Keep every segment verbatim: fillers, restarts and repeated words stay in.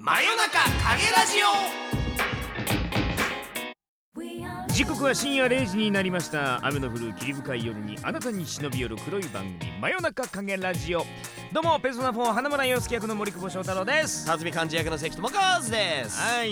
真夜中影ラジオ。時刻は深夜れいじになりました。雨の降る霧深い夜にあなたに忍び寄る黒い番組、真夜中影ラジオ。どうもペルソナフォー花村洋介役の森久保祥太郎です。 辰巳幹事役の関智和です。 はい、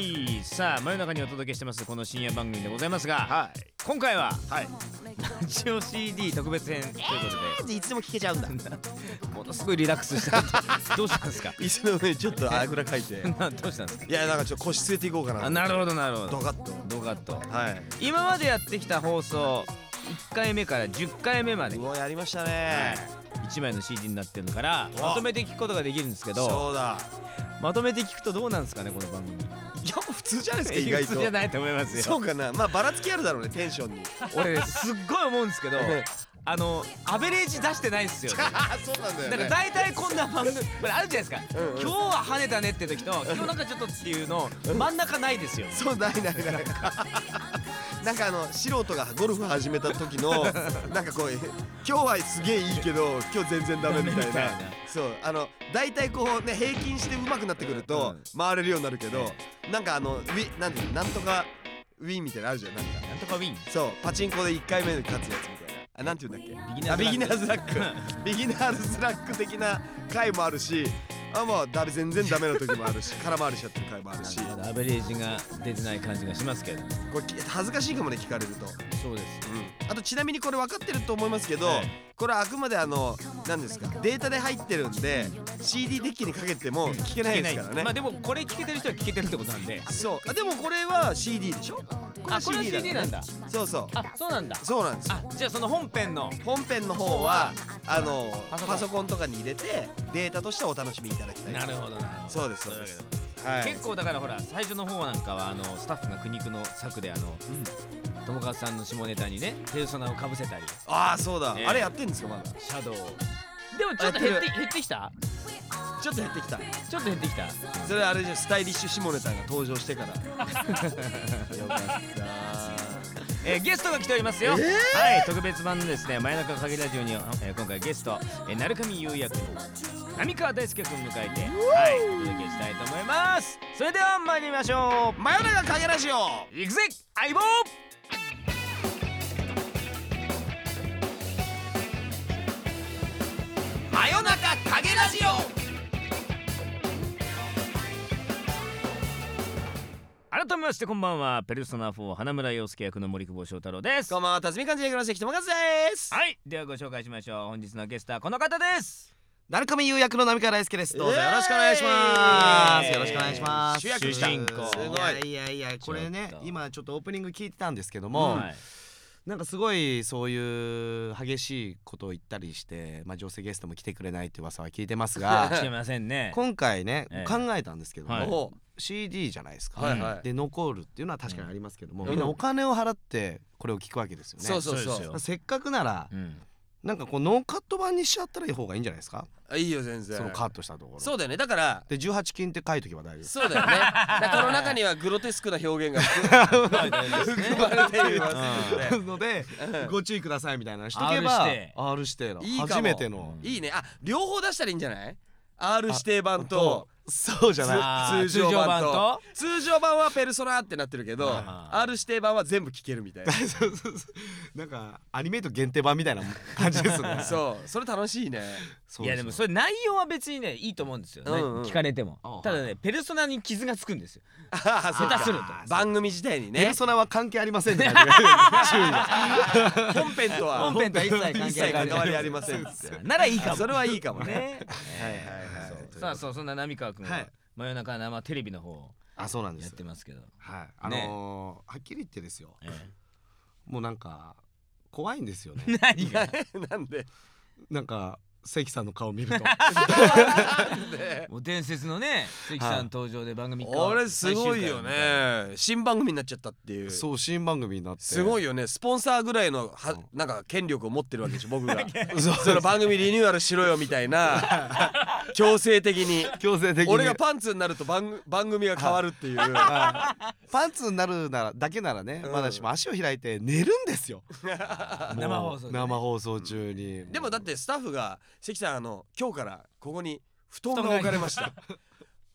さあ真夜中にお届けしてますこの深夜番組でございますが、 はい、 今回は、 はい、 ラジオ シーディー 特別編ということで、 えー、いつでも聞けちゃうんだものすごいリラックスしたどうしたんですか？ 椅子の上にちょっとあぐらかいてどうしたんですか？ いや、なんかちょっと腰据えていこうかな。 あ、なるほどなるほど。 ドカッとドカッと。 はい、 今までやってきた放送いっかいめからじゅっかいめまで、 うわ、やりましたね、 はい、いちまいの シーディー になってるのからまとめて聞くことができるんですけど、 そうだ、 まとめて聞くとどうなんですかね、この番組。 いや、普通じゃないですか、意外と。 普通じゃないと思いますよ。 そうかな、まあばらつきあるだろうね、テンションに。 俺すっごい思うんですけどあのアベレージ出してないっすよね。 そうなんだよね。 だから大体こんな番組これあるじゃないですか、 うんうん、 今日は跳ねたねって時と今日なんかちょっとっていうの真ん中ないですよ。 そう、ないないないなんかあの素人がゴルフ始めた時のなんかこう今日はすげえいいけど今日全然ダメみたいなそうあの大体こうね平均して上手くなってくると回れるようになるけど、なんかあのウィなんていうのなんとかウィンみたいなのあるじゃん、なんかなんとかウィン、 そうパチンコでいっかいめで勝つやつみたいな、あ、なんていうんだっけ、 ビギナーズラックビギナーズラックビギナーズラック的な回もあるし、あ、まあだ全然ダメな時もあるし空回りしちゃってる回もあるし、 まだアベレージが出てない感じがしますけど、 これ恥ずかしいかもね、聞かれると。 そうです、 うん、あとちなみにこれ分かってると思いますけど、 はい、 これはあくまであの何ですか、データで入ってるんで シーディー デッキにかけても聞けないですからね。 まあでもこれ聞けてる人は聞けてるってことなんで。 そうあ、でもこれは シーディー でしょ。 あ、これは シーディー なんだ。 そうそう、 あ、そうなんだ。 そうなんですよ。 あ、じゃあその本編の本編の方はあのパソコンパソコンとかに入れてデータとしてお楽しみいただきたい。 なるほどなるほど。 そうですそうです。 はい、結構だからほら最初の方なんかはあのスタッフが苦肉の策であの、うん、友和さんの下ネタにねペルソナをかぶせたり。 ああ、そうだ、 えー、 あれやってんですかまだ。 シャドウでもちょっと減って減ってきた。 ちょっと減ってきたちょっと減ってきた。 それあれじゃスタイリッシュ下ネタが登場してからよかったえー、ゲストが来ておりますよ、えー、はい、特別版のですね真夜中影ラジオに、えー、今回ゲスト、えー、鳴上優也君、浪川大輔君迎えて、はい、お届けしたいと思います。それでは参りましょう。 真夜中影ラジオ行くぜ相棒。 真夜中影ラジオ。 改めましてこんばんは、ペルソナフォー花村洋介役の森久保祥太郎です。 こんばんは、辰巳幹事役の関智和です。 はい、ではご紹介しましょう。本日のゲストはこの方です。 鳴上優役の浪川大輔です。どうぞよろしくお願いします、えー、よろしくお願いします。 主役主人公。 すごい。いやいやいや、これね、今ちょっとオープニング聞いてたんですけども、はい、なんかすごいそういう激しいことを言ったりして、まあ、女性ゲストも来てくれないって噂は聞いてますが来てませんね。 今回ね、 ええ、 考えたんですけども、はい、シーディー じゃないですか、はいはい、で残るっていうのは確かにありますけども、うん、みんなお金を払ってこれを聞くわけですよね。 そうそうそう。 せっかくなら、うん、なんかこうノーカット版にしちゃったらいい方がいいんじゃないですか。いいよ全然。そのカットしたところ。そうだよね。だからでじゅうはち禁って書いとけば大丈夫。そうだよね。だからこの中にはグロテスクな表現が含まれていますのでご注意くださいみたいなのしとけば R 指定の初めてのいいね。あ、両方出したらいいんじゃない？ R 指定版とそうじゃない通常版と通常版はペルソナってなってるけど R 指定版は全部聞けるみたいななんかアニメート限定版みたいな感じですねそうそれ楽しいね。 いやでもそれ内容は別にねいいと思うんですよね、うんうん、聞かれても。ただねペルソナに傷がつくんですよ下手すると番組自体にね。 ペルソナは関係ありませんね本編とは本編とは一切関係ありませんならいいかも。 それはいいかもね。はいはいはい。 さあそう、そんな浪川君は真夜中生テレビの方をやってますけど、 はい、あのはっきり言ってですよ、もうなんか怖いんですよね。 何がなんでなんか関さんの顔見るともう伝説のね関さん登場で番組あれすごいよね。新番組になっちゃったっていう。 そう、新番組になってすごいよね。スポンサーぐらいのはなんか権力を持ってるわけでしょ僕がその番組リニューアルしろよみたいな強制的に強制的に俺がパンツになると 番, 番組が変わるっていうパンツになるならだけならね、まだしも足を開いて寝るんですよ生放送、ね、 生放送中に、うん、でもだってスタッフが関さんあの今日からここに布団が置かれました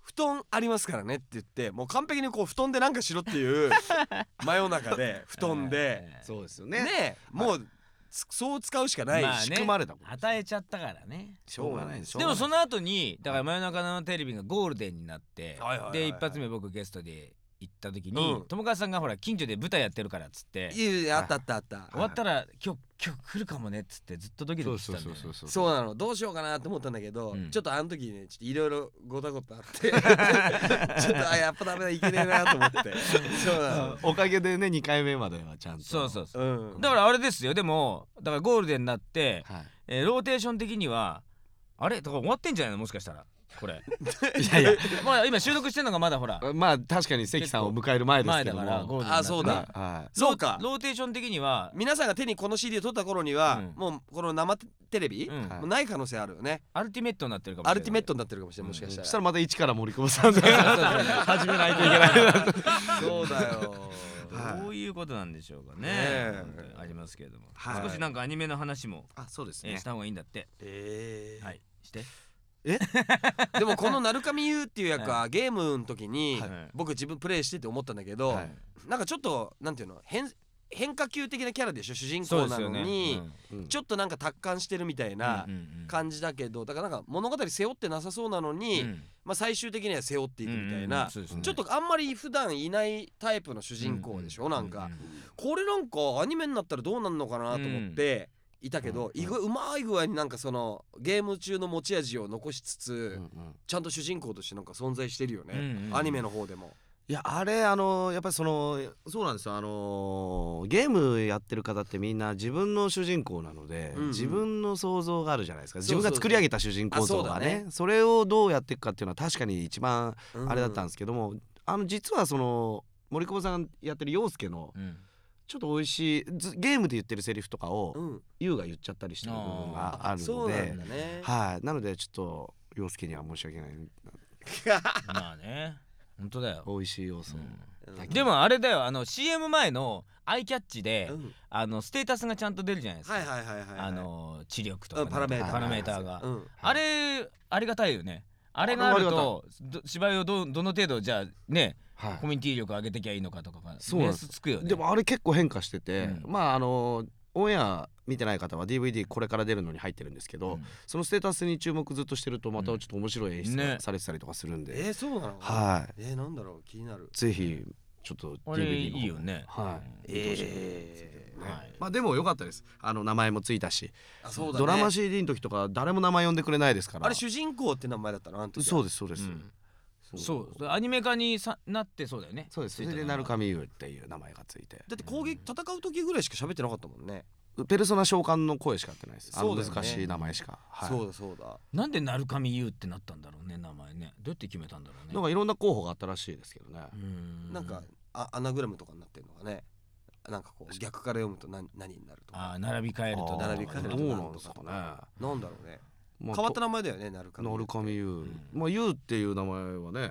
布団ありますからねって言ってもう完璧にこう布団でなんかしろっていう真夜中で布団でそうですよね。 ねもうそう使うしかない、 まあね、 仕組まれたもん。 与えちゃったからね。 しょうがないです。 でもその後にだから真夜中のテレビがゴールデンになって、 はいはいはいはい、 で一発目僕ゲストで行った時に、うん、友川さんがほら近所で舞台やってるからっつって、 いやあったあったあった、 終わったら今日今日来るかもねっつってずっとドキドキしてたんだよね。 そうそうそうそうそうなの。どうしようかなと思ったんだけど、うん、ちょっとあの時ねちょっといろいろごたごたあってちょっとあやっぱダメだいけねえなと思ってそうなの。 おかげでねにかいめまではちゃんとそうそうそう、うん、だからあれですよ。でもだからゴールデンになって、はい、えー、ローテーション的にはあれとか終わってんじゃないのもしかしたらこれいやいやまあ今収録してんのがまだほらまあ確かに関さんを迎える前ですけども前だからゴールデンあそうだ、はい、そうか。 ローテーション的には皆さんが手にこの シーディー を取った頃には、うん、もうこの生テレビ、うん、もうない可能性あるよね。 アルティメットになってるかもしれない。 アルティメットになってるかもしれない、もしかしたら、 そしたらまた一から森久保さんで始めないといけないそうだよどういうことなんでしょうかね、えー、ありますけれども、はい、少しなんかアニメの話もあそうですね、 えー、した方がいいんだって。 えー、 はいしてえでもこの鳴上優っていう役はゲームの時に僕自分プレイしてて思ったんだけど、はい、なんかちょっとなんていうの変変化球的なキャラでしょ主人公なのに、ねうん、ちょっとなんか達観してるみたいな感じだけど、だからなんか物語背負ってなさそうなのに、うん、まあ最終的には背負っていくみたいな、うんうんうんね、ちょっとあんまり普段いないタイプの主人公でしょ、うんうん、なんか、うんうん、これなんかアニメになったらどうなんのかなと思って、うんいたけど、うんうん、うまい具合になんかそのゲーム中の持ち味を残しつつ、うんうん、ちゃんと主人公としてなんか存在してるよね、うんうん、アニメの方でも。 いやあれあのやっぱりそのそうなんですよ。あのゲームやってる方ってみんな自分の主人公なので、うんうん、自分の想像があるじゃないですか。自分が作り上げた主人公像が ね, そ, ねそれをどうやっていくかっていうのは確かに一番あれだったんですけども、うん、あの実はその森久保さんがやってる陽介の、うんちょっと美味しいゲームで言ってるセリフとかを、うん、ユウが言っちゃったりしてる部分があるので、な, ねはい、なのでちょっと陽介には申し訳ないまあね本当だよ美味しい要素、 うん、でもあれだよあの シーエム 前のアイキャッチで、うん、あのステータスがちゃんと出るじゃないですか。あの知力とか、ね、 パラメーター、 パラメーターが、うん、あれありがたいよね。あれがあると芝居を ど, どの程度じゃあねはい、コミュニティ力上げてきゃいいのかとかがベースつくよね。 でもあれ結構変化してて、うん、まああのオンエア見てない方は ディーブイディー これから出るのに入ってるんですけど、うん、そのステータスに注目ずっとしてるとまたちょっと面白い演出がされてたりとかするんで、 うんね、えー、そうなのはいえー、なんだろう気になる。 ぜひちょっと ディーブイディー のいいよね。 はい、 えーねはい、まあでも良かったです。あの名前もついたし、 あそうだね、 ドラマ シーディー の時とか誰も名前呼んでくれないですから。 あれ主人公って名前だったのあの時。 そうですそうです、うんそうアニメ化にさなってそうだよね。 そうです。それで鳴上優っていう名前がついて、 だって攻撃戦う時ぐらいしか喋ってなかったもんね。 ペルソナ召喚の声しかやってないです。そうだよね、難しい名前しか、 はい、そうだそうだ。 なんで鳴上優ってなったんだろうね名前ね。どうやって決めたんだろうね。 なんかいろんな候補があったらしいですけどね。 うんなんかあアナグラムとかになってるのがね、なんかこう逆から読むと何何になるとか。 あ並び替えると並び替えるとどうなんですかね。 なんだろうね、まあ、変わった名前だよね鳴上優。鳴上優、うん、まあ優っていう名前はね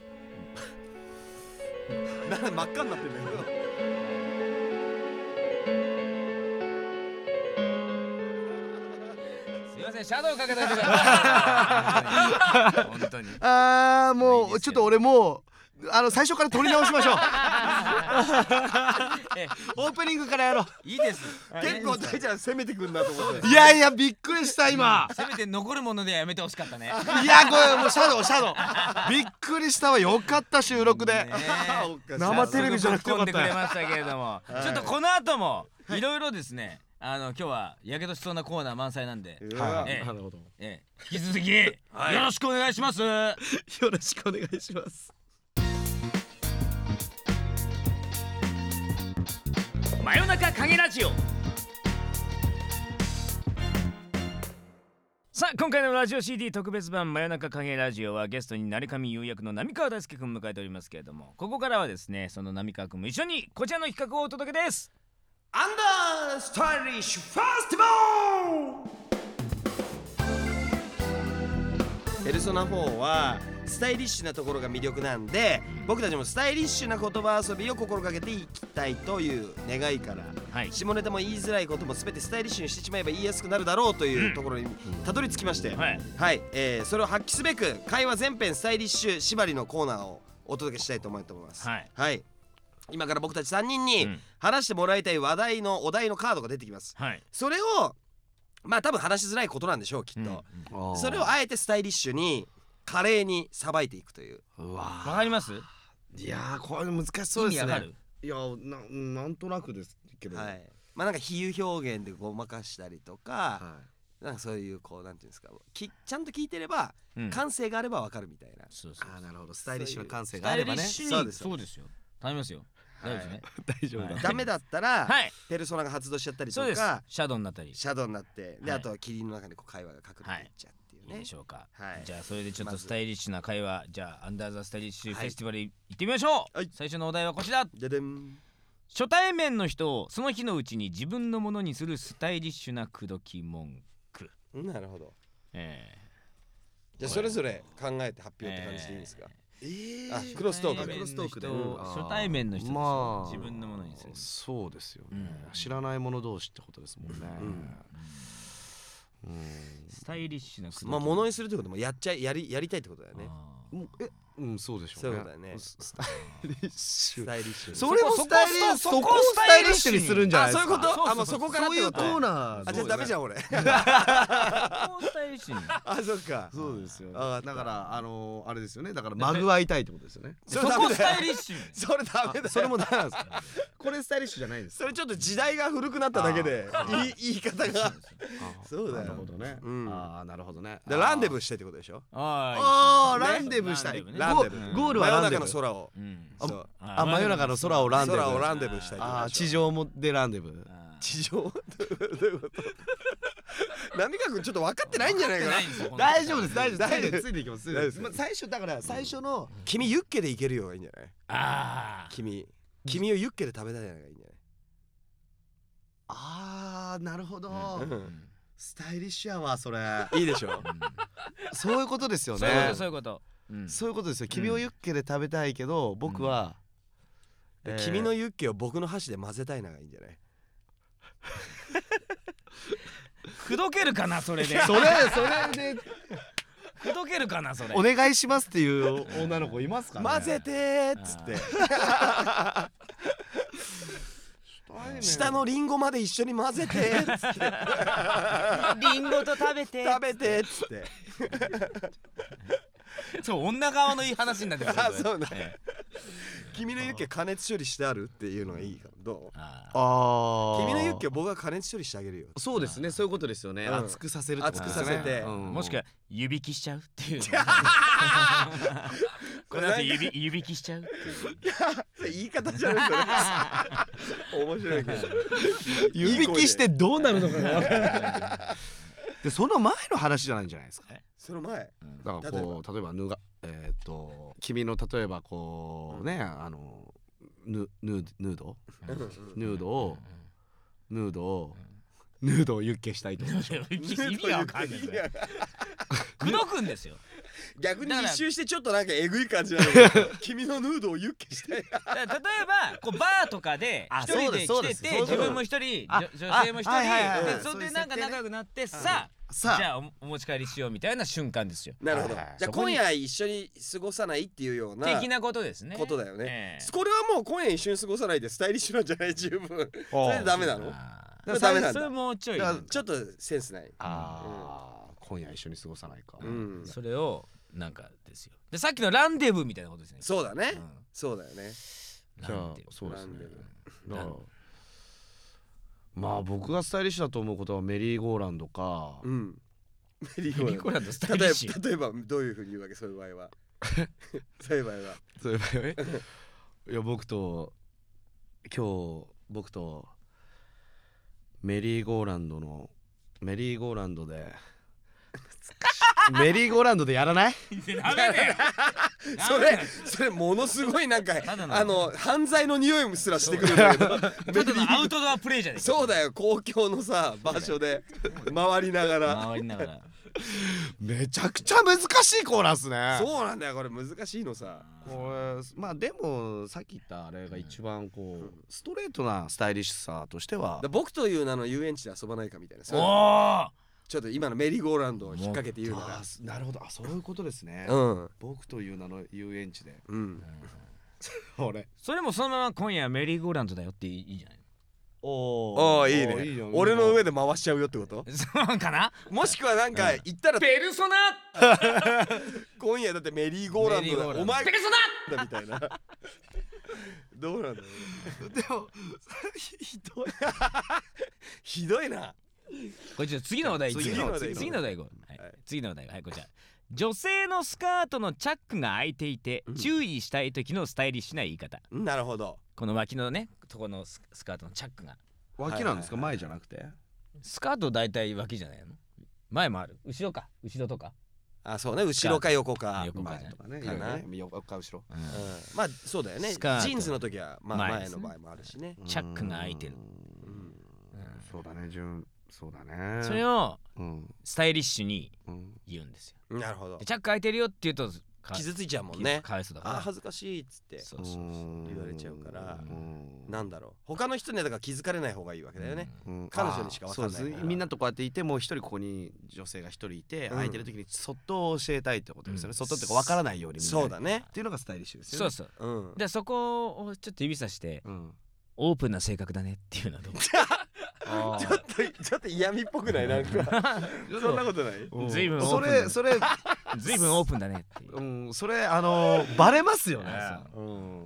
な真っ赤になってんだけどすいませんシャドウかけといてください本当に。 あーもうちょっと俺もうあの最初から撮り直しましょうオープニングからやろう。 いいです。 結構大ちゃん攻めてくんなと思って。 いやいやびっくりした今せめて残るものではやめてほしかったね。 いやこれもうシャドウシャドウびっくりしたわ。よかった収録で生テレビじゃなくてよかった。 ぶっ込んでくれましたけれどもちょっとこの後もいろいろですねあの今日はやけどしそうなコーナー満載なんで、 はいなるほど、 ええ、引き続きよろしくお願いします。よろしくお願いします。 真夜中影ラジオ。さあ今回のラジオ シーディー 特別版真夜中影ラジオはゲストに鳴上優役の浪川大輔くん迎えておりますけれども、ここからはですねその浪川くんも一緒にこちらの企画をお届けです。 アンダースタイリッシュフェスティバル。 ペルソナフォーはスタイリッシュなところが魅力なんで、僕たちもスタイリッシュな言葉遊びを心がけていきたいという願いから、はい、下ネタも言いづらいことも全てスタイリッシュにしてしまえば言いやすくなるだろうというところにたどり着きまして、うん、はい、はい、えー、それを発揮すべく会話全編スタイリッシュ縛りのコーナーをお届けしたいと思います。はい、はい、今から僕たちさんにんに話してもらいたい話題のお題のカードが出てきます。はい、それをまあ多分話しづらいことなんでしょうきっと、うん、それをあえてスタイリッシュに華麗にさばいていくという。 うわー、わかります？ いやーこれ難しそうですね。いや な, なんとなくですけど、はい、 まあなんか比喩表現でごまかしたりとか、はい、なんかそういうこうなんていうんですか、きちゃんと聞いてれば、うん、感性があればわかるみたいな。 そうそうそう、あーなるほど、スタイリッシュな感性があればね。 そうですそうですよ、頼みますよ。大丈夫ですね。 大丈夫だ。 ダメだったら、はい、ペルソナが発動しちゃったりとか、 シャドウになったり、 シャドウになって、で、はい、あとは霧の中でこう会話が隠れていっちゃうっていうね。 いいでしょうか。はい、じゃあそれでちょっとスタイリッシュな会話、じゃあアンダーザスタイリッシュフェスティバル行ってみましょう。はい、最初のお題はこちら。ででん。初対面の人をその日のうちに自分のものにするスタイリッシュな口説き文句。 なるほど。えー、じゃあそれぞれ考えて発表って感じでいいですか。えーえー、あクロストークでクロストークで初対面の人、まあ、自分のものにする。 そうですよね、うん、知らない者同士ってことですもんね、 うんうん、スタイリッシュなまあものにするってこともやっちゃいやりやりたいってことだよね。 えうんそうでしょうね。 そうだね。 スタイリッシュ。 スタイリッシュ。 それもスタイリッシュ。そこをスタイリッシュにするんじゃないですか。 あ、そういうこと。あ、もうそこからそういうコーナー。 あ、じゃあダメじゃん俺。 スタイリッシュに。 あ、そっか。 そうですよ。だからあのあれですよね。だからまぐわいたいってことですよね。 そこスタイリッシュ。 それダメだ。 それもダメなんですか。これスタイリッシュじゃないです。 それちょっと時代が古くなっただけで言い方が。そうだよ。 なるほどね。ああなるほなるほどね。 ランデブーしたいってことでしょ。 ああランデブーしたい。 ランデブー。 ゴールは真夜中の空を。 あ真夜中の空をランデブー。 空をランデブーしたい。 あ地上もでランデブー。 地上？どういうこと？浪川君ちょっと分かってないんじゃないかな。 大丈夫です大丈夫です。ついていきます。最初だから最初の君ユッケでいけるよがいいんじゃない？ああ君君をユッケで食べたいのがいいんじゃない？ ああなるほど。スタイリッシュやわそれ。 いいでしょ。 そういうことですよね。 そういうことそういうことですよ。君をユッケで食べたいけど僕は君のユッケを僕の箸で混ぜたいのがいいんじゃない？ 口説けるかなそれで。 それそれで口説けるかなそれ。 お願いしますっていう女の子いますかね。 混ぜてーっつって。下のリンゴまで一緒に混ぜてーっつって。 リンゴと食べて食べてーっつって。 そう女側のいい話になってます。 あそうね。君のユッケ加熱処理してあるっていうのがいいかどう？ああ君のユッケを僕が加熱処理してあげるよ。 そうですねそういうことですよね。熱くさせる熱くさせてもしくは湯引きしちゃうっていう。この後湯引きしちゃうっていう。 言い方じゃないそれ。面白いけど湯引きしてどうなるのかな。でその前の話じゃないんじゃないですか。 その前だからこう例えばぬがえっと君の例えばこうねあのヌヌーヌードヌードをヌードをヌードをユッケしたいと思う。 意味わかんない。口説くんですよ。 逆に一周してちょっとなんかえぐい感じなの。君のヌードをユッケしたい。例えばこうバーとかで一人で来てて自分も一人女性も一人でそれでなんか仲良くなってさあじゃあお持ち帰りしようみたいな瞬間ですよ。 なるほど。じゃあ今夜一緒に過ごさないっていうような的なことですね。 ことだよね。これはもう今夜一緒に過ごさないでスタイリッシュなんじゃない十分。それでダメなの？ダメなんだ。 それもうちょいちょっとセンスない。 ああ今夜一緒に過ごさないか。 それをなんかですよ。でさっきのランデブーみたいなことですね。 そうだね。そうだよね。 じゃあそうですね。まあ僕がスタイリッシュだと思うことはメリーゴーランドか。 うん。 メリーゴーランドスタイリッシュ。例えばどういうふうに言うわけそういう場合は。そういう場合は。 そういう場合は。いや僕と今日僕とメリーゴーランドのメリーゴーランドでメリーゴーランドでやらない？ ダメだよ。 それそれものすごいなんかあの犯罪の匂いすらしてくるんだけど。 アウトドアプレイじゃねえか。 そうだよ公共のさ場所で回りながら。 回りながら。 めちゃくちゃ難しいコーナーっすね。 そうなんだよ、これ難しいのさ。 これまあでもさっき言ったあれが一番こう、うん、ストレートなスタイリッシュさとしては、 僕という名の遊園地で遊ばないかみたいな。 おちょっと今のメリーゴーランドを引っ掛けて言うなら。 なるほど、あ、そういうことですね。 うん、 僕という名の遊園地で、 うん、 俺それもそのまま今夜メリーゴーランドだよっていいじゃない。 おお、いいね。俺の上で回しちゃうよってこと？ そうかな。 もしくはなんか言ったらペルソナ今夜だってメリーゴーランドだ、お前ペルソナだみたいな。どうなんだろう。でもひどいひどいな。 これちょっと次のお題、次のお題、次のお題いこう。次のお題、はい、こちら。女性のスカートのチャックが開いていて注意したい時のスタイリッシュな言い方。 なるほど。 この脇のねとこのスカートのチャックが脇なんですか、前じゃなくて。 スカート大体脇じゃないの？前もある、後ろか、後ろとか。 あ、そうね、後ろか横か横かとかね、横か後ろ。 まあそうだよね。ジーンズの時は前の場合もあるしね。 チャックが開いてる。 そうだね、順そうだね。 それをスタイリッシュに言うんですよ。 なるほど。 チャック開いてるよって言うと傷ついちゃうもんね。 かわいそうだから。 あ、恥ずかしいっつって言われちゃうから、なんだろう、他の人にはだから気づかれない方がいいわけだよね。彼女にしか分かんないから。 みんなとこうやっていて、もう一人ここに女性が一人いて空いてる時にそっと教えたいってことですよね。そっとって分からないように。 そうだね。 っていうのがスタイリッシュですよね。 そうそう。でそこをちょっと指さしてオープンな性格だねっていうのはどう？ ちょっとちょっと嫌味っぽくない？なんかそんなことない？ ずいぶんそれそれずいぶんオープンだねっていう。 うん、それあのバレますよね。うん、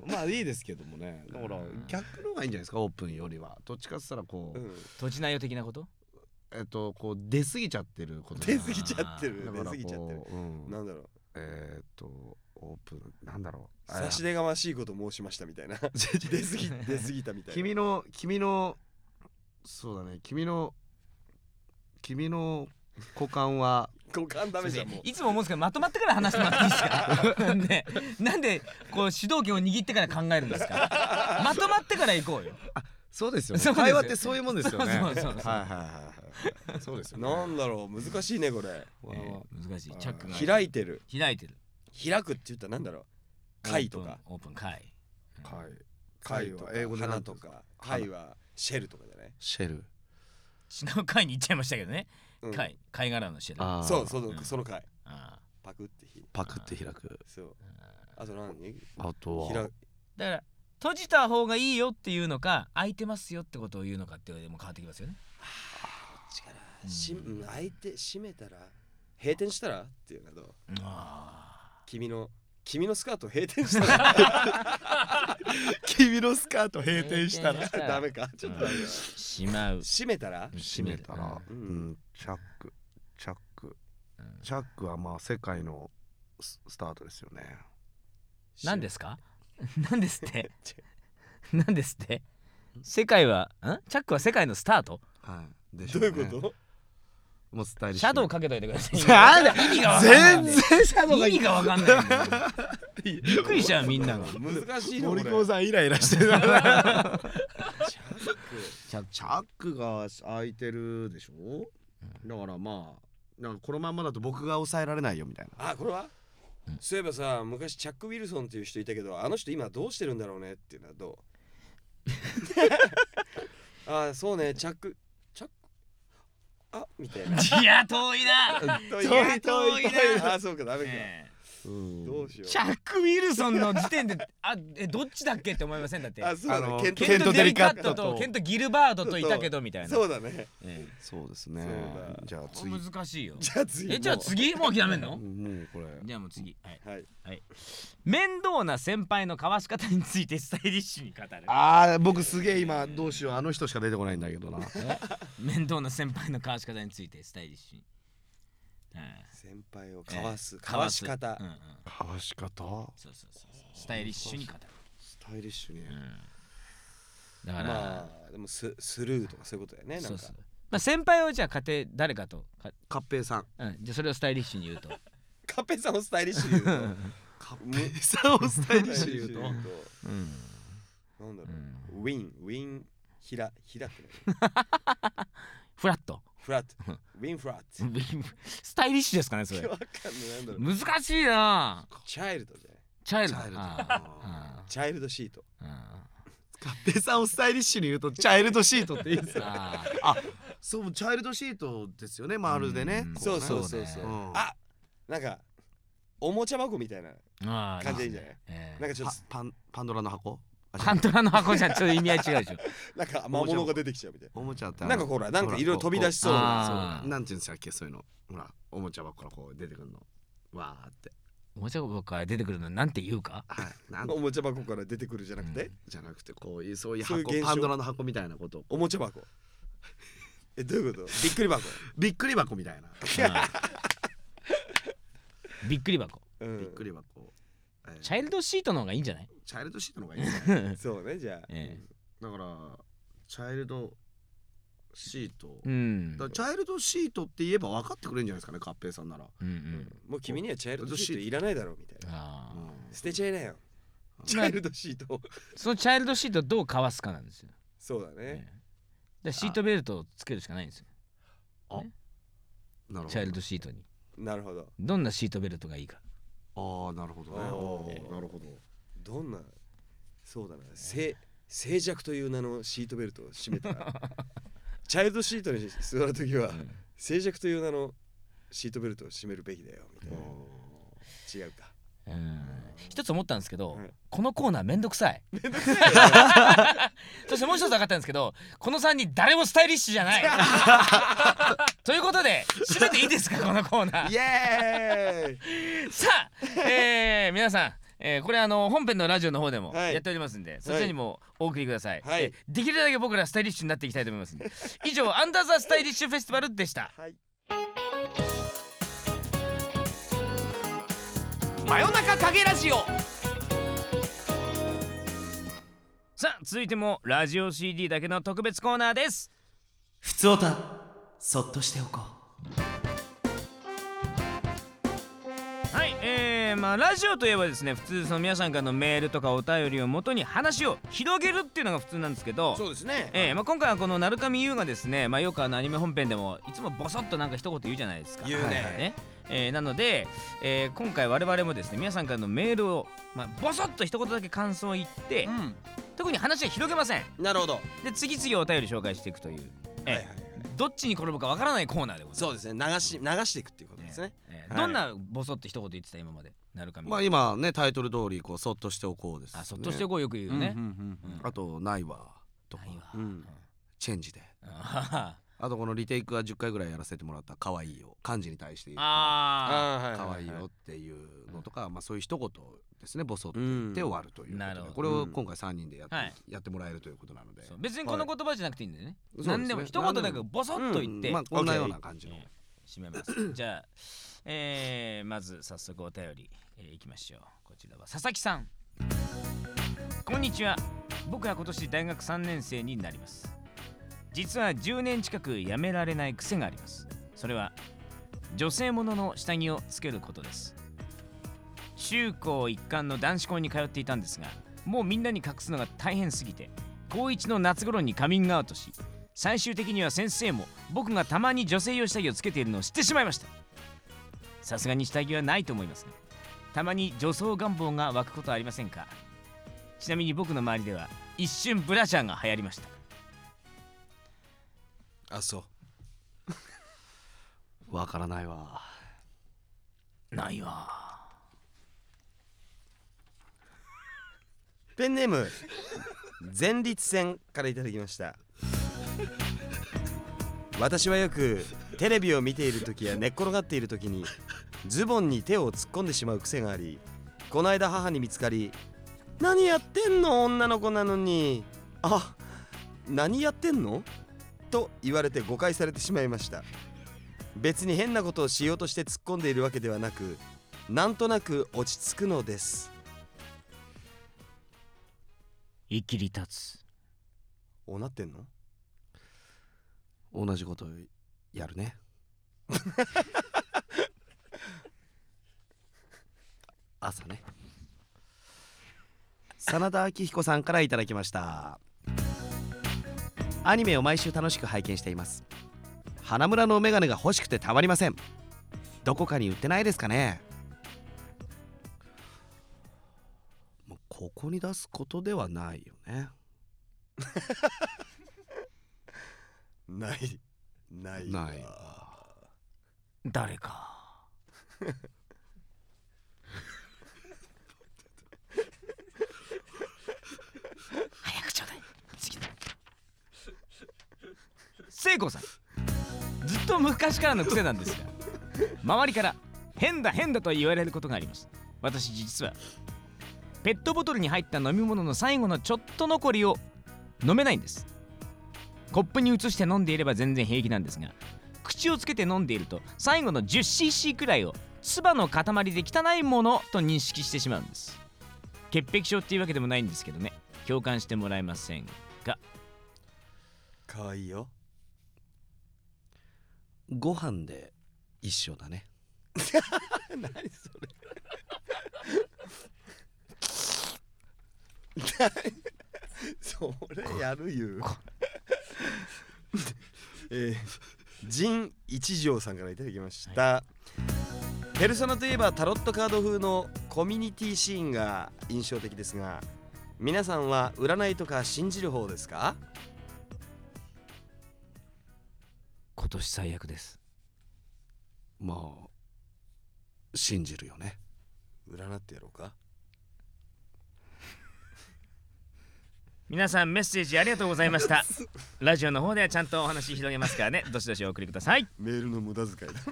まあいいですけどもね。だから逆の方がいいんじゃないですか、オープンよりは。どっちかっつったらこう土地内容的なこと？ えっとこう出過ぎちゃってること。 出過ぎちゃってる。出過ぎちゃってる。なんだろう。 えっとオープンなんだろう。 差し出がましいこと申しましたみたいな。出過ぎ出過ぎたみたいな。 君の君のそうだね、君の君の股間は股間ダメじゃん。もういつも思うんですけど、まとまってから話してもらっていいですか？なんでなんでこう主導権を握ってから考えるんですか？まとまってから行こうよ。 あ、そうですよね。会話ってそういうもんですよね。 そうそうそう。 はいはいはいはい。そうですよね。 なんだろう、難しいねこれ。 難しい。チャックが開いてる。 開いてる。 開くって言ったらなんだろう。貝とか。 オープン貝。 貝。 貝は英語で花とか。貝はシェルとかじゃない？ シェル。 違う貝に行っちゃいましたけどね。貝、貝殻のシェル。 そうそう、その貝。パクってパクって開く。 そう。あと何？ あとはだから閉じた方がいいよっていうのか、開いてますよってことを言うのかっていうのでも変わってきますよね。 開いて閉めたら閉店したらっていうのと、君の君のスカート閉店したら君のスカート閉店したらダメか。ちょっとしまう。 閉めたら閉めたらうんチャックチャックチャックはまあ世界のスタートですよね。 何ですか？何ですって？何ですって？世界はん？チャックは世界のスタート？ はい。 どういうこと？ もうスタイリッシュ。シャドウかけといてください。 意味がわかんない。全然シャドウが意味がわかんない。びっくりしちゃうみんなが。 難しいの。 森久保さんイライラしてる。チャックが開いてるでしょ。だからまあなんかこのまんまだと僕が抑えられないよみたいな。 あ、これは？そういえばさ、昔チャック・ウィルソンっていう人いたけど、あの人今どうしてるんだろうねっていうのはどう？あ、そうね、チャックチャックあみたいな。 いや遠いな。 遠い遠い遠いな。あ、そうかダメか。どうしよう。 チャック・ウィルソンの時点であえどっちだっけって思いません？だってあ、そうだね。 ケント・デリカットとケント・ギルバードといたけどみたいな。 そうだね。 そうですね。じゃあ次難しいよ。 じゃあ次えじゃあ次もう諦めんの？ もうこれじゃあもう次。はいはい。 面倒な先輩の交わし方についてスタイリッシュに語る。 ああ、僕すげえ今どうしよう、あの人しか出てこないんだけどな。 面倒な先輩の交わし方についてスタイリッシュに。 先輩を交わす交わし方。 交わし方。 そうそうそう。スタイリッシュに語る。 スタイリッシュに。 だからまあでもススルーとかそういうことだよね。なんかまあ先輩をじゃあ家庭誰かとカッペイさん。 うん、じゃあそれをスタイリッシュに言うと。 カッペイさんをスタイリッシュに言うと。 カッペイさんをスタイリッシュに言うと。 なんだろう。ウィンウィンひらひらって。 フラット。 フラットウィンフラットスタイリッシュですかねそれ。 わかんないなんだろう。 難しいな。 チャイルドじゃない。 チャイルド。 チャイルドシート。 カッペさんをスタイリッシュに言うとチャイルドシートって言うんですよ。ああ、そうチャイルドシートですよね、まるでね。 そうそうそうそう。あ、なんかおもちゃ箱みたいな感じでいいんじゃない？なんかちょっとパンパンドラの箱？ パンドラの箱じゃちょっと意味合い違うでしょ。 なんか魔物が出てきちゃうみたいな。 おもちゃってなんかほらなんかいろいろ飛び出しそうな。 なんていうんですかっけ、そういうの。ほらおもちゃ箱からこう出てくるの。わーって。 おもちゃ箱から出てくるのなんて言うか？ はい。おもちゃ箱から出てくるじゃなくて？ じゃなくてこういうそういう箱、パンドラの箱みたいなこと。 おもちゃ箱。え、どういうこと？びっくり箱。 びっくり箱みたいな。 びっくり箱。 びっくり箱。 チャイルドシートの方がいいんじゃない？ チャイルドシートの方がいいですね。 そうね、じゃあ。 だからチャイルドシート。うん。だチャイルドシートって言えば分かってくれるんじゃないですかね、カッペイさんなら。うんうん。 もう君にはチャイルドシートいらないだろうみたいな。捨てちゃいなよ。チャイルドシート。 そのチャイルドシートをどうかわすかなんですよ。 そうだね。 でシートベルトをつけるしかないんですよ。 あ、なるほど。 チャイルドシートに。 なるほど。 どんなシートベルトがいいか。 ああ、なるほどね。なるほど。 どんな、そうだな、静寂という名のシートベルトを締めたらチャイルドシートに座るときは、うん、静寂という名のシートベルトを締めるべきだよみたいな。違うか。 うん、一つ思ったんですけど、うん、このコーナーめんどくさい。めんどくさいそしてもう一つ分かったんですけど、このさんにん誰もスタイリッシュじゃないということで締めていいですかこのコーナー。イエーイさあ、えー、皆さん、えー、これあの本編のラジオの方でもやっておりますんで、はい、そちらにもお送りください、はい、できるだけ僕らスタイリッシュになっていきたいと思いますんで以上アンダーザスタイリッシュフェスティバルでした、はい、真夜中影ラジオ。さあ続いてもラジオ シーディー だけの特別コーナーです。 ふつおたそっとしておこう。 はい、えー、まあラジオといえばですね、普通その皆さんからのメールとかお便りをもとに話を広げるっていうのが普通なんですけど、 そうですね、 えーまあ、今回はこの鳴上優がですね、まあ、よくあのアニメ本編でもいつもボソッとなんか一言言うじゃないですか。 言うね、はいね、えー、なので、えー、今回我々もですね皆さんからのメールを、まあ、ボソッと一言だけ感想を言って、うん、特に話は広げません。 なるほど。 で次々お便り紹介していくという、えーはいはいはい、どっちに転ぶかわからないコーナーでございます。 そうですね、流し流していくっていうことですね、 えーえー、どんなボソッと一言言ってた今まで鳴上。 まあ今ねタイトル通りこうそっとしておこうです、ね、 あ、そっとしておこうよく言うよね。 あとないわとか、うん、チェンジであとこのリテイクはじゅっかいぐらいやらせてもらった可愛いよ漢字に対して言うあ可愛いよっていうのとか、まあそういう一言ですねボソッと言って終わるということで、これを今回さんにんでやって、はい、やってもらえるということなので、 別にこの言葉じゃなくていいんだよね、はい、何でも一言だけボソッと言って、うん、 まあこんなような感じの、 締めますじゃあ、えー、まず早速お便り、えー、いきましょう。こちらは佐々木さん。こんにちは。僕は今年大学さんねん生になります。実はじゅうねん近くやめられない癖があります。それは女性ものの下着をつけることです。中高一貫の男子校に通っていたんですが、もうみんなに隠すのが大変すぎて高いちの夏頃にカミングアウトし、最終的には先生も僕がたまに女性用下着をつけているのを知ってしまいました。さすがに下着はないと思いますが、たまに女装願望が湧くことはありませんか？ちなみに僕の周りでは一瞬ブラジャーが流行りました。 あ、そうわからないわ。 ないわ。 ペンネーム前立腺からいただきました。私はよくテレビを見ている時や寝っ転がっている時にズボンに手を突っ込んでしまう癖があり、この間母に見つかり、何やってんの女の子なのに、あ、何やってんのと言われて誤解されてしまいました。別に変なことをしようとして突っ込んでいるわけではなく、なんとなく落ち着くのです。 いきり立つ。 おなってんの？ 同じことやるね朝ね。真田明彦さんからいただきました。アニメを毎週楽しく拝見しています。 花村のメガネが欲しくてたまりません。どこかに売ってないですかね。もうここに出すことではないよね。 ないないない誰か早くちょうだい。次聖子さん、ずっと昔からの癖なんですが、周りから変だ変だと言われることがあります。私実はペットボトルに入った飲み物の最後のちょっと残りを飲めないんです。コップに移して飲んでいれば全然平気なんですが、口をつけて飲んでいると最後の じゅっシーシー くらいを唾の塊で汚いものと認識してしまうんです。潔癖症っていうわけでもないんですけどね、共感してもらえませんか。 かわいいよ。 ご飯で一緒だね。 何それ。それやるよ。えー、陣一条さんからいただきました、はい、ペルソナといえばタロットカード風のコミュニティシーンが印象的ですが、皆さんは占いとか信じる方ですか？ 今年最悪です。 まあ信じるよね。 占ってやろうか。 皆さんメッセージありがとうございました。ラジオの方ではちゃんとお話広げますからね、どしどしお送りください。 メールの無駄遣いだ。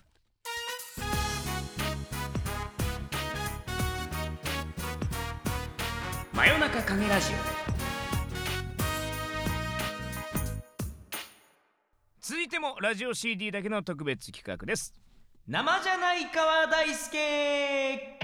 真夜中影ラジオ。続いてもラジオ シーディー だけの特別企画です。生じゃない川大輔。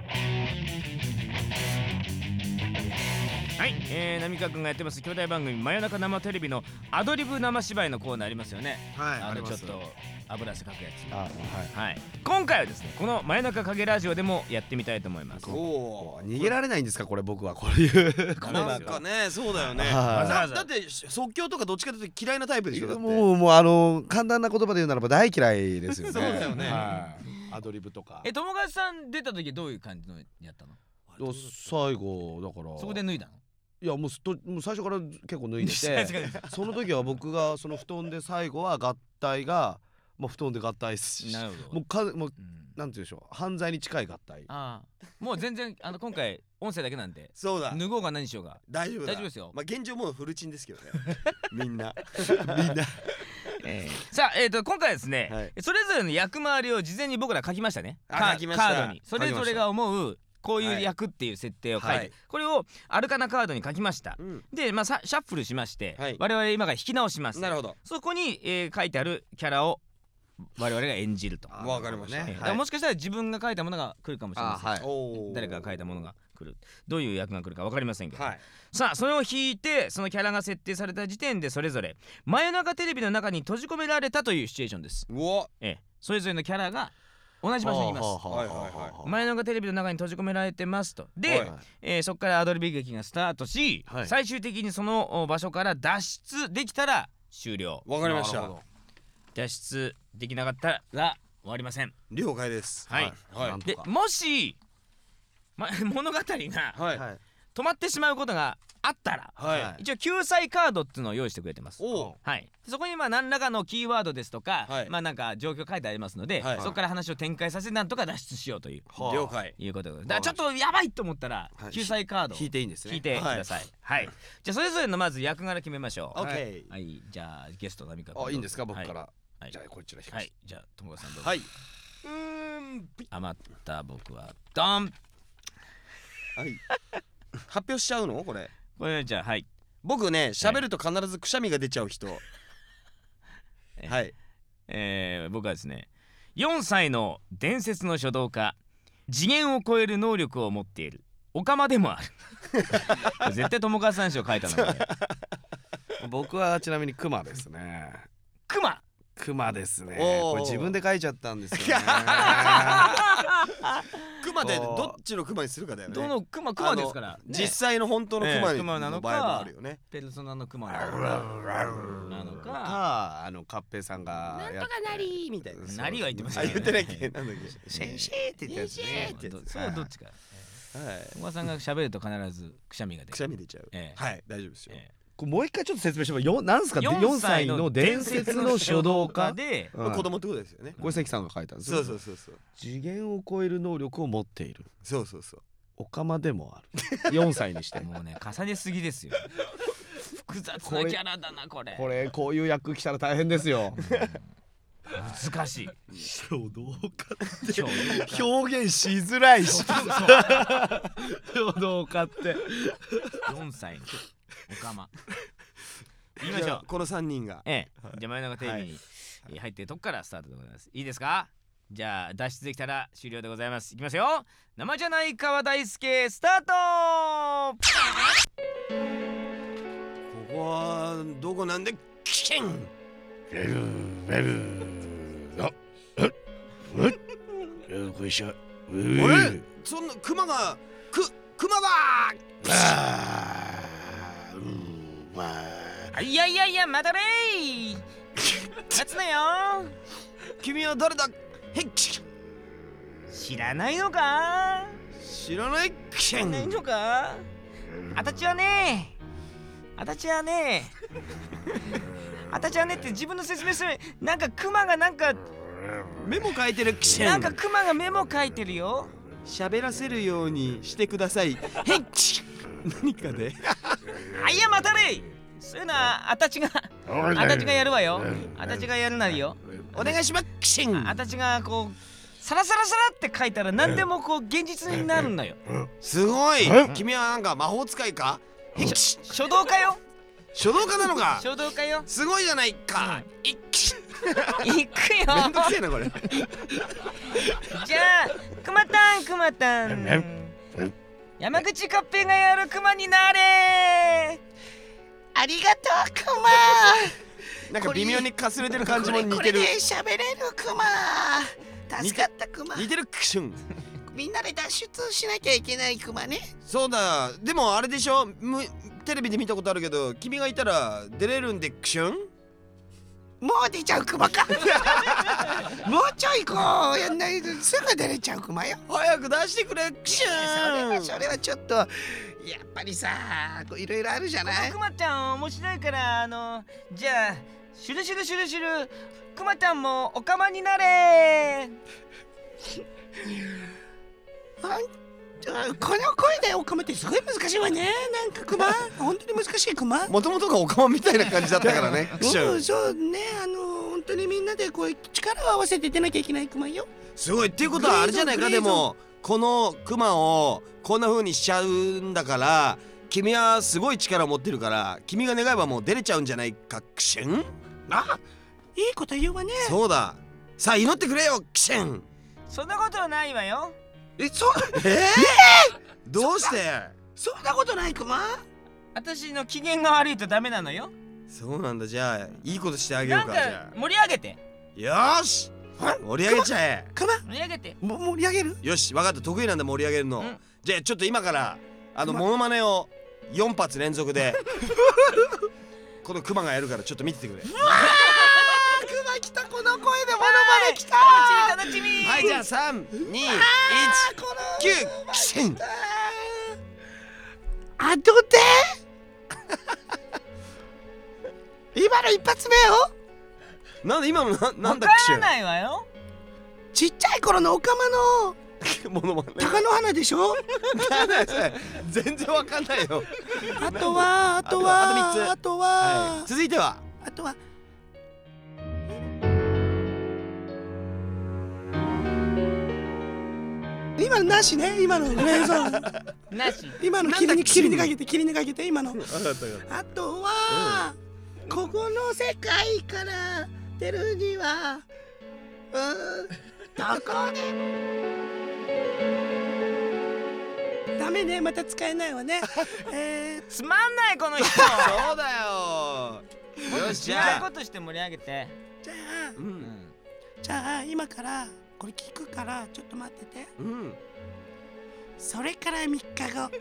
はい、えー、浪川くんがやってます兄弟番組真夜中生テレビのアドリブ生芝居のコーナーありますよね。 はい、 あのちょっと油汗かくやつ。 あ、はい、 はい、今回はですねこの真夜中影ラジオでもやってみたいと思います。 おお、逃げられないんですかこれ。僕はこういうなんかね、そうだよね。 わざわざだって即興とかどっちかというと嫌いなタイプでしょ。だってもうもうあの簡単な言葉で言うならば大嫌いですよね。 そうだよね、 はい、アドリブとか。 え、友達さん出た時どういう感じのやったの？ 最後だからそこで脱いだの？ いやもうすともう最初から結構脱いでてその時は僕がその布団で最後は合体が、まあ、布団で合体しなるほど。 もうかもう、 うん、 なんていうんでしょう、犯罪に近い合体。 ああ、もう全然あの今回音声だけなんでそうだ、 脱ごうが何しようが大丈夫だ、 大丈夫ですよ。 まあ現状もうフルチンですけどね。みんなみんなえー、さあ、えー、と今回ですね、 はい、 それぞれの役回りを事前に僕ら書きましたね。 あ、書きました。 カードにそれぞれが思うこういう役っていう設定を書いて、はい、これをアルカナカードに書きました、うん、で、まあ、シャッフルしまして、はい、我々今から引き直します。 なるほど。 そこに、えー、書いてあるキャラを我々が演じると。 わかりました、ね、 だからもしかしたら自分が書いたものが来るかもしれません、 はい、 誰かが書いたものが来る、どういう役が来るか分かりませんけど、 はい、 さあそれを引いてそのキャラが設定された時点でそれぞれ真夜中テレビの中に閉じ込められたというシチュエーションです。 うわ、 ええ、それぞれのキャラが同じ場所にいます。真夜中テレビの中に閉じ込められてますと。で、はい、えー、そこからアドリブ劇がスタートし、はい、最終的にその場所から脱出できたら終了。 わかりました。 脱出できなかったら終わりません。 了解です。 はい、はい、でもし、ま、物語が、はい、止まってしまうことがあったら、はい、一応救済カードっていうのを用意してくれてます。はい、そこにまあ何らかのキーワードですとか、はい、まあなんか状況書いてありますので、はい、そこから話を展開させなんとか脱出しようという、 はい、了解いうことで、だからちょっとやばいと思ったら救済カードを引いていいんですね。 引いてください。はい、はい、じゃあそれぞれのまず役柄決めましょう。 OK、 はい、じゃあゲスト浪川君。 あ、いいんですか僕から。 はい、 じゃあこちら引きます。 はい、じゃあ友川さんどうぞ。 はい、うーん、 余った僕はドン。 はい、発表しちゃうのこれ。 これじゃあ、はい、 僕ね、喋ると必ずくしゃみが出ちゃう人。はい、 えー、僕はですね、よんさいの伝説の書道家、次元を超える能力を持っているオカマでもある。絶対友川さん賞書いたので。 僕はちなみにクマですね。 クマクマですね。これ自分で書いちゃったんですよね。 クマでどっちのクマにするかだよね。 どのクマクマですから。 実際の本当のクマの場合もあるよね。 ペルソナのクマなのか、 かあのカッペさんがなんとかなりみたいな。 なりは言ってましたね。言ってないっけ？なんだっけ？ シェンシェって言ったやつね。 そうどっちか。小川さんが喋ると必ずくしゃみが出る。 くしゃみ出ちゃう。はい、大丈夫ですよ。 もう一回ちょっと説明してもよなんですか。よんさいの伝説の書道家で子供ってことですよね。 小関さんが書いたんですよ。 そうそうそうそう。 次元を超える能力を持っている。 そうそうそう。 オカマでもある。よんさいにしてもうね重ねすぎですよ。複雑なキャラだなこれ。 これこういう役来たら大変ですよ。 難しい。 書道家って表現しづらいし。書道家ってよんさいのオカマ。言いましょう。 このさんにんが。 ええ。じゃあ真夜中テレビに入ってるとこからスタートでございます。いいですか？じゃあ脱出できたら終了でございます。いきますよ。生じゃない川大輔スタート。 ここはどこなんで？キシン。 ベルベル。あ、え、え、よいしょ。あれ？そんなクマがくクマだ。 ああ、うん、まあ。いやいやいやまだれー。待つなよ。 君は誰だ？へっ。 知らないのか？ 知らない？ 知らないのか？あたちはね、あたちはね、あたちはねって自分の説明する。なんかクマがなんかメモ書いてる。 なんかクマがメモ書いてるよ。 喋らせるようにしてください。へっ。何かで？ あいやまたれ。そういうのはあたちがあたちがやるわよ。あたちがやるなりよ。 お願いします。 あたちがこうサラサラサラって書いたら何でもこう現実になるんだよ。 すごい。君はなんか魔法使いか？ 書道家よ。 書道家なのか？ 書道家よ。 すごいじゃないか。いっいくよ。 めんどくせえなこれ。 じゃあくまたんくまたん、山口カッペがやるクマになれ。 ありがとうクマ。 なんか微妙にかすれてる感じも似てる。 これで喋れるクマ。助かったクマ。 似てるクシュン。 みんなで脱出しなきゃいけないクマね。 そうだ。でもあれでしょ。テレビで見たことあるけど、君がいたら出れるんでクシュン。 もう出ちゃうクマか。もうちょいこうやんないとすぐ出れちゃうクマよ。 早く出してくれクシュン。 それはちょっとやっぱりさ、いろいろあるじゃない。 くまちゃん面白いから、あのじゃあシュルシュルシュルシュルくまちゃんもオカマになれ。 この声でオカマってすごい難しいわね。なんかクマ本当に難しいクマ。 もともとがオカマみたいな感じだったからね。 そうそうね。あの本当にみんなでこう力を合わせて出なきゃいけないクマよ。 すごい。っていうことはあれじゃないか。でもこのクマをこんな風にしちゃうんだから、君はすごい力を持ってるから、君が願えばもう出れちゃうんじゃないかクシュン。 あ、いいこと言うわね。 そうだ。さあ祈ってくれよクシュン。 そんなことはないわよ。 え、そうえー、どうして？ そんなことないクマ。 私の機嫌が悪いとダメなのよ。 そうなんだ。じゃあいいことしてあげようか。じゃあ盛り上げて。 よーし、盛り上げちゃえ。 クマ盛り上げて。 も盛り上げる。 よし、分かった。得意なんだ盛り上げるの、うん、じゃあちょっと今からあのモノマネをよん発連続でこのクマがやるからちょっと見ててくれ。 クマ来た。この声でモノマネ来た。 楽しみ楽しみ。 はい、じゃあさん、に、いち、きゅう、キシン。 あ、どうで今の一発目よ。 なんで今のな、なんだクシュン。わからないわよ。 ちっちゃい頃のオカマのモノマネ。 鷹の花でしょ。 全然わかんないよ。 あとはあとはあとは続いてはあとは今のなしね。今のね、そうなし。 今の切りに切りにかけて切りにかけて今の。あとは、うん、ここの世界から出るには、うん、どこでダメね。また使えないわね。 えー、つまんないこの人。 そうだよ。 よし、じゃあことして盛り上げて。 じゃあうん、じゃあ今からこれ聞くからちょっと待ってて、うん、それからみっかご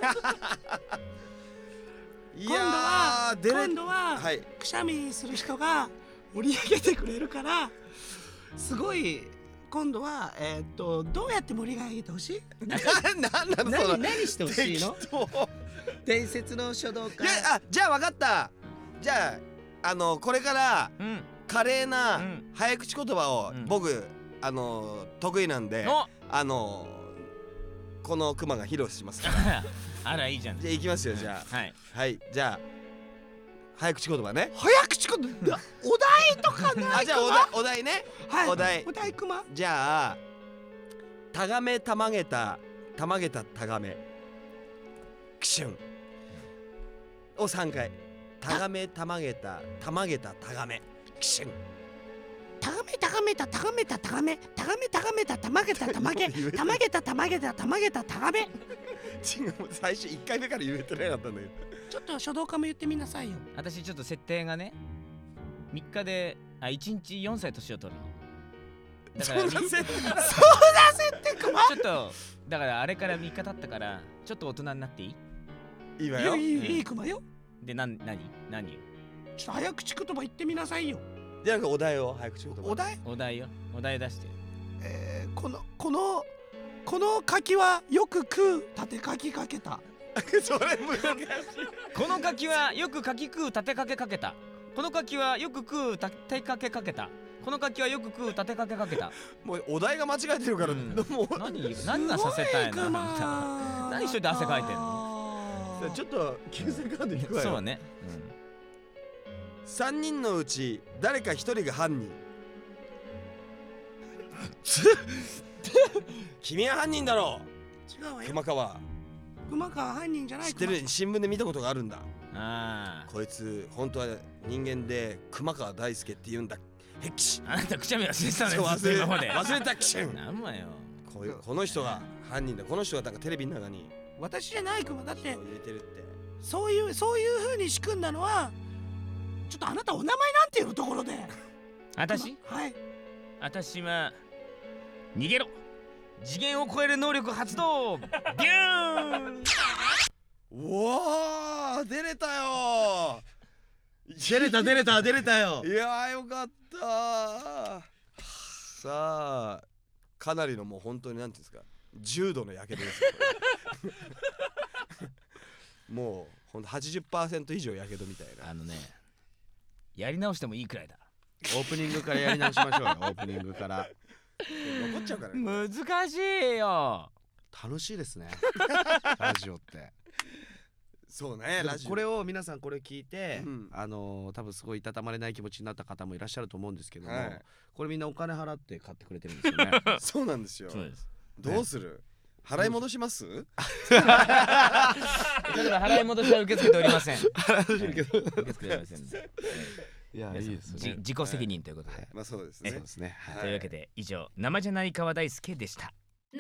今度は今度は、はい、くしゃみする人が盛り上げてくれるからすごい今度はえー、っとどうやって盛り上げてほしい？ 何なの？何何してほしいの？伝説の書道家。 あ、じゃあ分かった。じゃああのこれから、うん、華麗な、うん、早口言葉を、うん、僕あの得意なんで、あのこのクマが披露しますから。 あらいいじゃん。 じゃあ行きますよ。じゃあはいはいじゃあ早口言葉ね。 早口言葉お題とかないかな。 あ、じゃあお題お題ね。 はい、 お題お題クマ。 じゃあたがめたまげたたまげたたがめクシュンをさんかい。たがめたまげたたまげたたがめクシュン。 たがめたがめたたがめたたがめたがめたがめたたまげたたまげたまげたたまげたたまげたたがめ。 違う、最初いっかいめから言えてなかったんだけど。 ちょっと書道家も言ってみなさいよ。 私ちょっと設定がねみっかであいちにちよんさい年を取るの。だからそんな設定そんな設定かちょっとだからあれからみっか経ったからちょっと大人になっていい？ いいわよ。 いいいいいいクマよ。 でな何何よ。 ちょっと早口言葉言ってみなさいよ。 でなんかお題を早口言葉。 お題？ お題よ。お題出して。 えー、このこのこの柿はよく食う縦かきかけた。 それ難しい。 この柿はよくかき食う立てかけかけた。この柿はよく食う立てかけかけた。この柿はよく食う立てかけかけた。 もうお題が間違えてるから、うん、もう何何がさせたいの？何一人で汗かいてんの？ ちょっと救済カード引くわよ。 そうね、 うん、さんにんのうち誰かひとりが犯人。君は犯人だろう。 違うわよ。 熊川熊川犯人じゃない。 知ってる。新聞で見たことがあるんだ。 あこいつ本当は人間で熊川大輔って言うんだ。へきし。 あなたくしゃみ忘れてたのよ。 忘れた忘れたきしゅん。 なんまよ。 こういうこの人が犯人だ。この人がなんかテレビの中に。 私じゃないクマだって。 入れてるって。 そういうそういう風に仕組んだのはちょっとあなたお名前なんていうところで。 私？ はい。 私は逃げろ。次元を超える能力発動。ビューン。 うわー出れたよ。 出れた出れた出れたよ。 いやーよかった。さあかなりのもう本当になんていうんですか重度のやけどですよ。もうほんと はちじゅっパーセント 以上やけどみたいな。 あのねやり直してもいいくらいだ。 オープニングからやり直しましょうよ。オープニングから残っちゃうからね。 難しいよ。 楽しいですねラジオって。 そうね。ラジオこれを皆さんこれ聞いて、うん、あのー、多分すごいいたたまれない気持ちになった方もいらっしゃると思うんですけども、はい、これみんなお金払って買ってくれてるんですよね。 そうなんですよ。そうです。どうする、ね、払い戻します？ だから払い戻しは受け付けておりません。払い戻し受け付けておりません。 いやいいですね。 自己責任ということで、はい、 まあそうですね。 そうですね。 はい、というわけで以上生じゃない川大輔でした。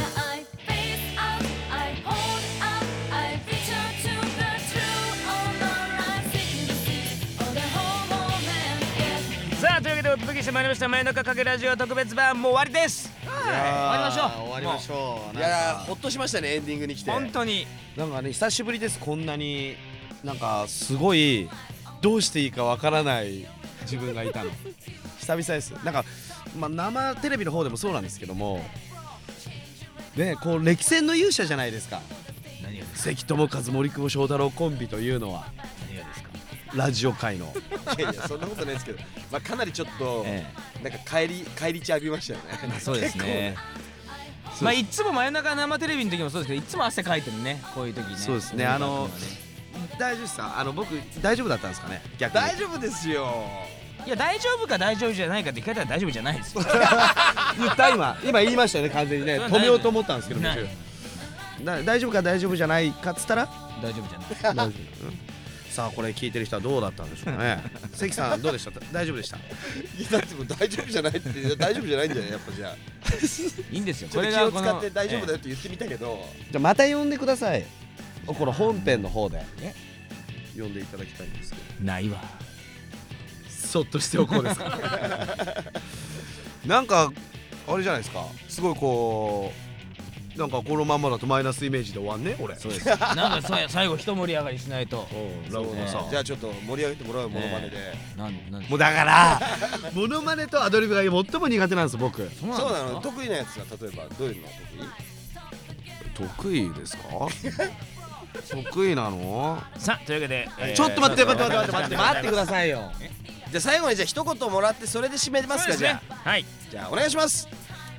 さあというわけでお届けしてまいりました真夜中かけラジオ特別版もう終わりです。はい、終わりましょう。 終わりましょう。 いやほっとしましたねエンディングに来て。 本当になんかね久しぶりです。こんなになんかすごいどうしていいかわからない自分がいたの久々です。なんか、まあ、生テレビの方でもそうなんですけどもね、こう歴戦の勇者じゃないですか。 何がですか。関智一森久保翔太郎コンビというのは。 何がですか。 ラジオ界のいやいやそんなことないですけど、まあ、かなりちょっと、ええ、なんか帰り帰り血浴びましたよね。 そうですね。まあいつも真夜中生テレビの時もそうですけどいつも汗かいてるねこういう時ね。 そうですね。あの大丈夫ですか。あの僕大丈夫だったんですかね。逆に大丈夫ですよ。 いや大丈夫か大丈夫じゃないかって聞かれたら大丈夫じゃないですよ。 言った今今言いましたよね完全にね。止めようと思ったんですけどな大丈夫か大丈夫じゃないかっつったら大丈夫じゃない。大丈夫、うんさあこれ聞いてる人はどうだったんでしょうね。関さんどうでした。大丈夫でした。いやだってもう大丈夫じゃないって大丈夫じゃないんじゃないやっぱじゃあいいんですよ。 これが気を使って大丈夫だよって言ってみたけど、 じゃあまた呼んでください。この本編の方でね呼んでいただきたいんですけど。 ないわ。 そっとしておこうですかなんかあれじゃないですか、すごいこうなんかこのまんまだとマイナスイメージで終わんね俺。 そうですなんかそうや最後一盛り上がりしないと。 そうね、じゃあちょっと盛り上げてもらうモノマネで、 なんなんもうだからモノマネとアドリブが最も苦手なんです僕。 そうなの。得意なやつは例えばどういうのが得意？得意ですか得意なの？ さあというわけで、えー、 ちょっと待って待って待って待って待ってくださいよ。 じゃあ最後にじゃあ一言もらってそれで締めますか。じゃあはいじゃあお願いします。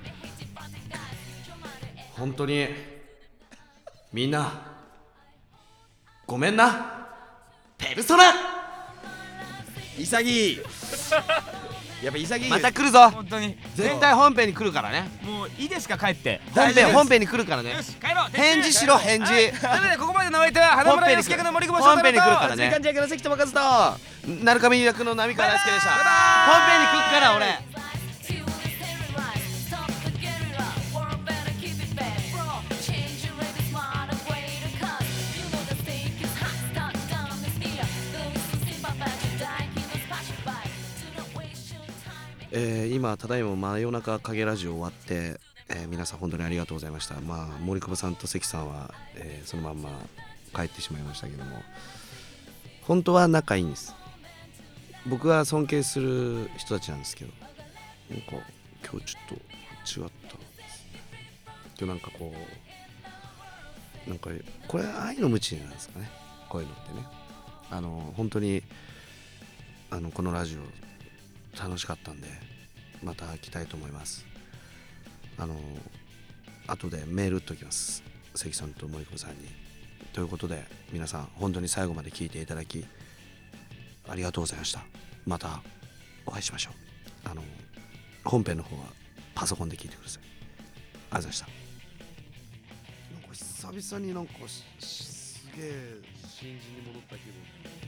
本当にみんなごめんなペルソナ。 潔いやっぱ潔い。 また来るぞ。 本当に絶対本編に来るからね。 もういいですか帰って。 本編本編に来るからね。 よし帰ろう。 返事しろ返事。 ということでここまでのお相手は花村祐介役の森久保翔太郎と本編に来るからね。 時間役の関智和と鳴上役の浪川大輔でした。本編に来るから俺。えー、今ただいま真夜中影ラジオ終わって、えー、皆さん本当にありがとうございました。まあ森久保さんと関さんは、えー、そのまんま帰ってしまいましたけども、本当は仲いいんです。僕は尊敬する人たちなんですけど、なんか今日ちょっと違ったですね。今日なんかこうなんかこれ愛の無知なんですかね、こういうのってね。あの本当にあのこのラジオ楽しかったんでまた来たいと思います。あの後でメール打っときます、関さんと森久保さんに。ということで皆さん本当に最後まで聞いていただきありがとうございました。またお会いしましょう。あの本編の方はパソコンで聞いてください。ありがとうございました。なんか久々になんかすげえ新人に戻った気分。